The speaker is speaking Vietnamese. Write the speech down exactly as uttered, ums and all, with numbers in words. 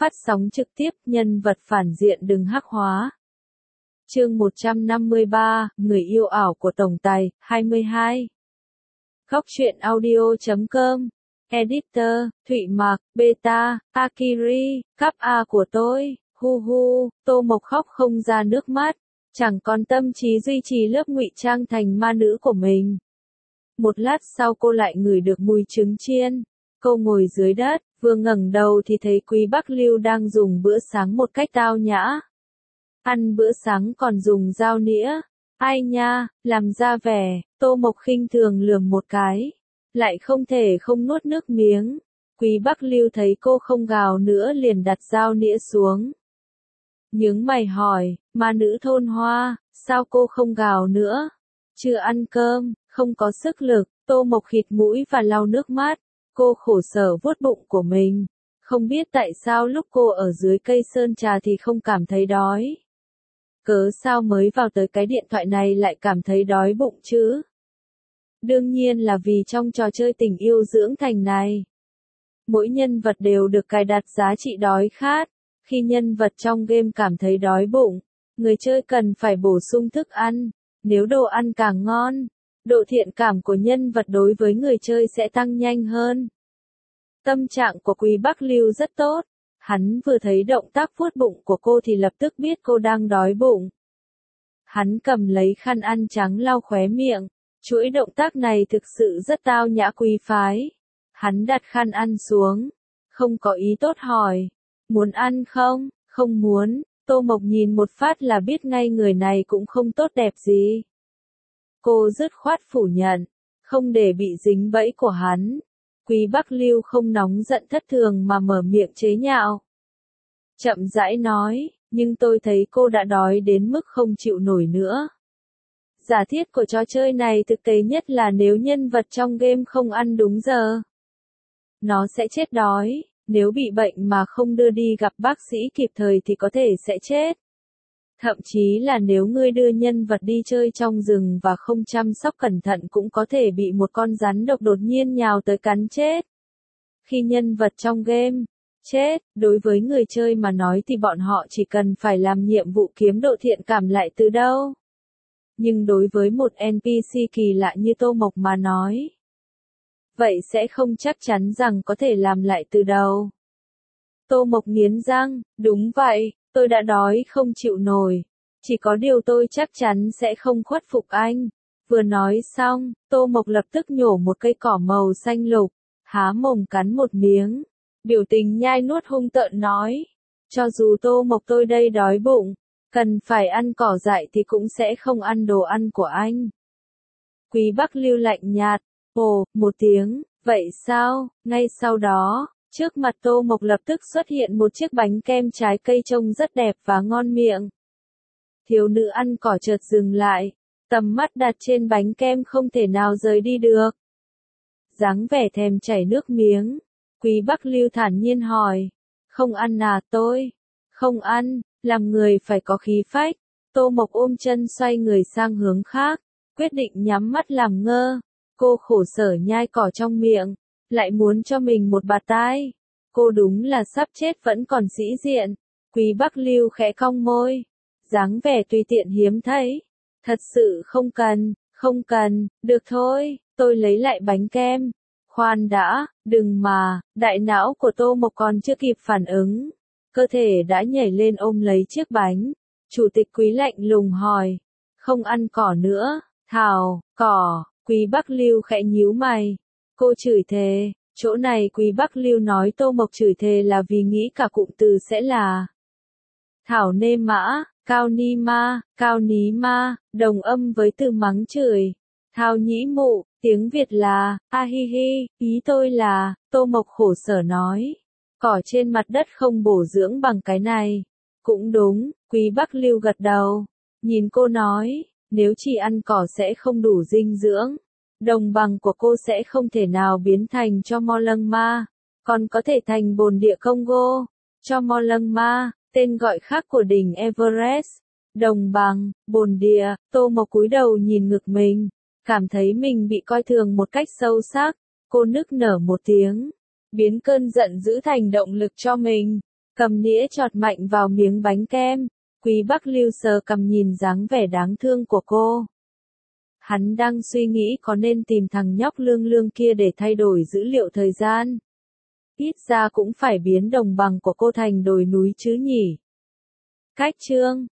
phát sóng trực tiếp, nhân vật phản diện đừng hắc hóa. Chương một trăm năm mươi ba, Người yêu ảo của tổng tài, hai mươi hai. Góc truyện audio chấm com, Editor, Thụy Mạc, Beta, Akiri, Cấp A của tôi, hu hu, Tô Mộc khóc không ra nước mắt, chẳng còn tâm trí duy trì lớp ngụy trang thành ma nữ của mình. Một lát sau cô lại ngửi được mùi trứng chiên, cô ngồi dưới đất, vừa ngẩng đầu thì thấy Quý Bắc Lưu đang dùng bữa sáng một cách tao nhã. Ăn bữa sáng còn dùng dao nĩa, ai nha, làm ra vẻ, Tô Mộc khinh thường lườm một cái, lại không thể không nuốt nước miếng. Quý Bắc Lưu thấy cô không gào nữa liền đặt dao nĩa xuống. Nhướng mày hỏi, ma nữ thôn hoa, sao cô không gào nữa? Chưa ăn cơm, không có sức lực. Tô Mộc khịt mũi và lau nước mắt, cô khổ sở vuốt bụng của mình. Không biết tại sao lúc cô ở dưới cây sơn trà thì không cảm thấy đói. Cớ sao mới vào tới cái điện thoại này lại cảm thấy đói bụng chứ? Đương nhiên là vì trong trò chơi tình yêu dưỡng thành này, mỗi nhân vật đều được cài đặt giá trị đói khát. Khi nhân vật trong game cảm thấy đói bụng, người chơi cần phải bổ sung thức ăn. Nếu đồ ăn càng ngon, độ thiện cảm của nhân vật đối với người chơi sẽ tăng nhanh hơn. Tâm trạng của Quý Bắc Lưu rất tốt. Hắn vừa thấy động tác vuốt bụng của cô thì lập tức biết cô đang đói bụng. Hắn cầm lấy khăn ăn trắng lau khóe miệng. Chuỗi động tác này thực sự rất tao nhã quý phái. Hắn đặt khăn ăn xuống. Không có ý tốt hỏi. Muốn ăn không? Không muốn. Tô Mộc nhìn một phát là biết ngay người này cũng không tốt đẹp gì. Cô dứt khoát phủ nhận. Không để bị dính bẫy của hắn. Quý Bắc Lưu không nóng giận thất thường mà mở miệng chế nhạo. Chậm rãi nói, nhưng tôi thấy cô đã đói đến mức không chịu nổi nữa. Giả thiết của trò chơi này thực tế nhất là nếu nhân vật trong game không ăn đúng giờ, nó sẽ chết đói. Nếu bị bệnh mà không đưa đi gặp bác sĩ kịp thời thì có thể sẽ chết. Thậm chí là nếu ngươi đưa nhân vật đi chơi trong rừng và không chăm sóc cẩn thận cũng có thể bị một con rắn độc đột nhiên nhào tới cắn chết. Khi nhân vật trong game chết, đối với người chơi mà nói thì bọn họ chỉ cần phải làm nhiệm vụ kiếm độ thiện cảm lại từ đâu. Nhưng đối với một en pê xê kỳ lạ như Tô Mộc mà nói, vậy sẽ không chắc chắn rằng có thể làm lại từ đầu. Tô Mộc nghiến răng, đúng vậy, tôi đã đói không chịu nổi. Chỉ có điều tôi chắc chắn sẽ không khuất phục anh. Vừa nói xong, Tô Mộc lập tức nhổ một cây cỏ màu xanh lục, há mồm cắn một miếng. Biểu tình nhai nuốt hung tợn nói, cho dù Tô Mộc tôi đây đói bụng, cần phải ăn cỏ dại thì cũng sẽ không ăn đồ ăn của anh. Quý Bắc Lưu lạnh nhạt, ồ, một tiếng, vậy sao? Ngay sau đó, trước mặt Tô Mộc lập tức xuất hiện một chiếc bánh kem trái cây trông rất đẹp và ngon miệng. Thiếu nữ ăn cỏ chợt dừng lại, tầm mắt đặt trên bánh kem không thể nào rời đi được. Dáng vẻ thèm chảy nước miếng, Quý Bắc Lưu thản nhiên hỏi, không ăn à? Tôi không ăn, làm người phải có khí phách. Tô Mộc ôm chân xoay người sang hướng khác, quyết định nhắm mắt làm ngơ. Cô khổ sở nhai cỏ trong miệng, lại muốn cho mình một bạt tai. Cô đúng là sắp chết vẫn còn sĩ diện. Quý Bắc Lưu khẽ cong môi, dáng vẻ tùy tiện hiếm thấy. Thật sự không cần, không cần, được thôi, tôi lấy lại bánh kem. Khoan đã, đừng mà, đại não của Tô Mộc còn chưa kịp phản ứng. Cơ thể đã nhảy lên ôm lấy chiếc bánh. Chủ tịch Quý lạnh lùng hỏi, không ăn cỏ nữa, thảo, cỏ. Quý Bắc Lưu khẽ nhíu mày. Cô chửi thề, chỗ này Quý Bắc Lưu nói Tô Mộc chửi thề là vì nghĩ cả cụm từ sẽ là thảo nê mã, cao ni ma, cao ní ma, đồng âm với từ mắng chửi. Thao nhĩ mụ, tiếng Việt là, a hi hi, ý tôi là, Tô Mộc khổ sở nói. Cỏ trên mặt đất không bổ dưỡng bằng cái này. Cũng đúng, Quý Bắc Lưu gật đầu. Nhìn cô nói, nếu chỉ ăn cỏ sẽ không đủ dinh dưỡng. Đồng bằng của cô sẽ không thể nào biến thành cho Mo Lăng Ma, còn có thể thành bồn địa Congo. Cho Mo Lăng Ma, tên gọi khác của đỉnh Everest. Đồng bằng, bồn địa, Tô Mộc cúi đầu nhìn ngực mình, cảm thấy mình bị coi thường một cách sâu sắc. Cô nức nở một tiếng, biến cơn giận dữ thành động lực cho mình. Cầm nĩa chọt mạnh vào miếng bánh kem. Quý Bắc Lưu sờ cầm nhìn dáng vẻ đáng thương của cô. Hắn đang suy nghĩ có nên tìm thằng nhóc lương lương kia để thay đổi dữ liệu thời gian. Ít ra cũng phải biến đồng bằng của cô thành đồi núi chứ nhỉ. Cách chương